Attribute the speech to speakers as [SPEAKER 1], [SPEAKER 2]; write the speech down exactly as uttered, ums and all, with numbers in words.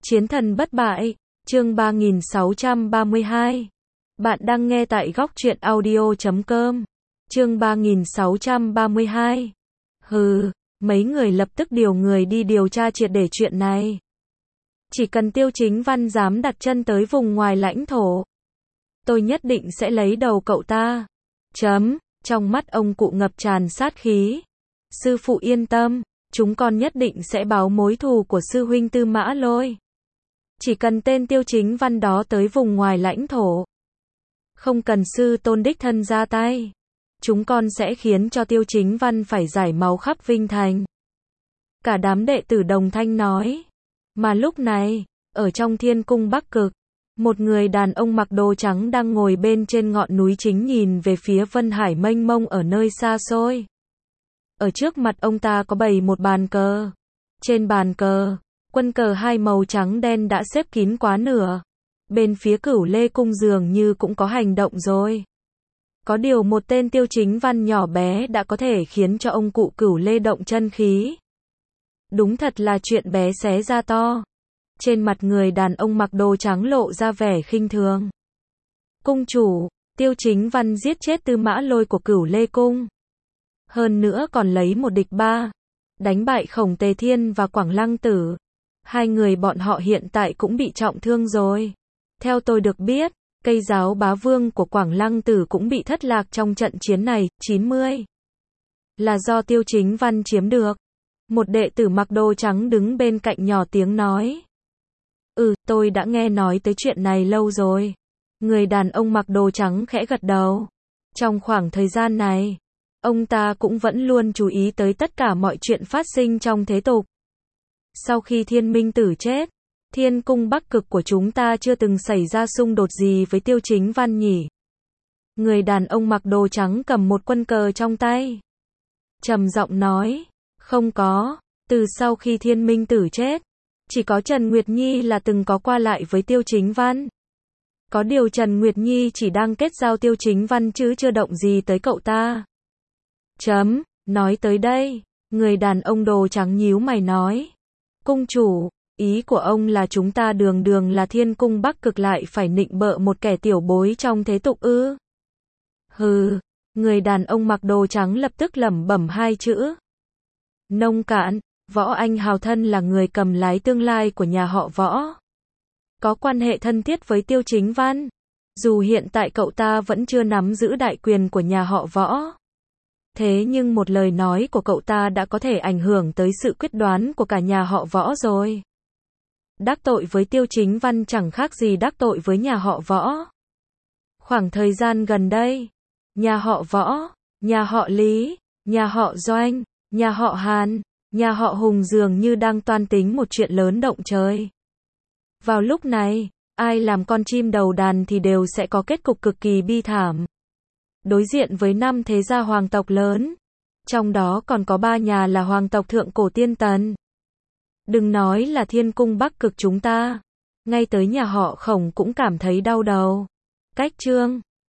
[SPEAKER 1] Chiến thần bất bại, chương ba nghìn sáu trăm ba mươi hai. Bạn đang nghe tại góc truyện audio chấm com. Chương ba nghìn sáu trăm ba mươi hai. Hừ, mấy người lập tức điều người đi điều tra triệt để chuyện này. Chỉ cần Tiêu Chính Văn dám đặt chân tới vùng ngoài lãnh thổ, tôi nhất định sẽ lấy đầu cậu ta. Chấm, trong mắt ông cụ ngập tràn sát khí. Sư phụ yên tâm, chúng con nhất định sẽ báo mối thù của sư huynh Tư Mã Lôi. Chỉ cần tên Tiêu Chính Văn đó tới vùng ngoài lãnh thổ, không cần sư tôn đích thân ra tay, chúng con sẽ khiến cho Tiêu Chính Văn phải rải máu khắp Vinh Thành. Cả đám đệ tử đồng thanh nói. Mà lúc này, ở trong thiên cung Bắc Cực, một người đàn ông mặc đồ trắng đang ngồi bên trên ngọn núi chính nhìn về phía Vân Hải mênh mông ở nơi xa xôi. Ở trước mặt ông ta có bày một bàn cờ. Trên bàn cờ, quân cờ hai màu trắng đen đã xếp kín quá nửa. Bên phía Cửu Lê cung dường như cũng có hành động rồi. Có điều một tên Tiêu Chính Văn nhỏ bé đã có thể khiến cho ông cụ Cửu Lê động chân khí. Đúng thật là chuyện bé xé ra to. Trên mặt người đàn ông mặc đồ trắng lộ ra vẻ khinh thường. Cung chủ, Tiêu Chính Văn giết chết Tư Mã Lôi của Cửu Lê cung. Hơn nữa còn lấy một địch ba, đánh bại Khổng Tề Thiên và Quảng Lăng Tử. Hai người bọn họ hiện tại cũng bị trọng thương rồi. Theo tôi được biết, cây giáo bá vương của Quảng Lăng Tử cũng bị thất lạc trong trận chiến này. Chín mươi là do Tiêu Chính Văn chiếm được. Một đệ tử mặc đồ trắng đứng bên cạnh nhỏ tiếng nói. Ừ, tôi đã nghe nói tới chuyện này lâu rồi. Người đàn ông mặc đồ trắng khẽ gật đầu. Trong khoảng thời gian này, ông ta cũng vẫn luôn chú ý tới tất cả mọi chuyện phát sinh trong thế tục. Sau khi Thiên Minh Tử chết, thiên cung Bắc Cực của chúng ta chưa từng xảy ra xung đột gì với Tiêu Chính Văn nhỉ? Người đàn ông mặc đồ trắng cầm một quân cờ trong tay, trầm giọng nói. Không có, từ sau khi Thiên Minh Tử chết, chỉ có Trần Nguyệt Nhi là từng có qua lại với Tiêu Chính Văn. Có điều Trần Nguyệt Nhi chỉ đang kết giao Tiêu Chính Văn chứ chưa động gì tới cậu ta. Chấm, nói tới đây, người đàn ông đồ trắng nhíu mày nói. Cung chủ, ý của ông là chúng ta đường đường là thiên cung Bắc Cực lại phải nịnh bợ một kẻ tiểu bối trong thế tục ư? Hừ, người đàn ông mặc đồ trắng lập tức lẩm bẩm hai chữ. Nông cạn. Võ Anh Hào thân là người cầm lái tương lai của nhà họ Võ, có quan hệ thân thiết với Tiêu Chính Văn. Dù hiện tại cậu ta vẫn chưa nắm giữ đại quyền của nhà họ Võ, thế nhưng một lời nói của cậu ta đã có thể ảnh hưởng tới sự quyết đoán của cả nhà họ Võ rồi. Đắc tội với Tiêu Chính Văn chẳng khác gì đắc tội với nhà họ Võ. Khoảng thời gian gần đây, nhà họ Võ, nhà họ Lý, nhà họ Doanh, nhà họ Hàn, nhà họ Hùng dường như đang toan tính một chuyện lớn động trời. Vào lúc này, ai làm con chim đầu đàn thì đều sẽ có kết cục cực kỳ bi thảm. Đối diện với năm thế gia hoàng tộc lớn, trong đó còn có ba nhà là hoàng tộc Thượng Cổ Tiên Tần. Đừng nói là thiên cung Bắc Cực chúng ta, ngay tới nhà họ Khổng cũng cảm thấy đau đầu. Cách chương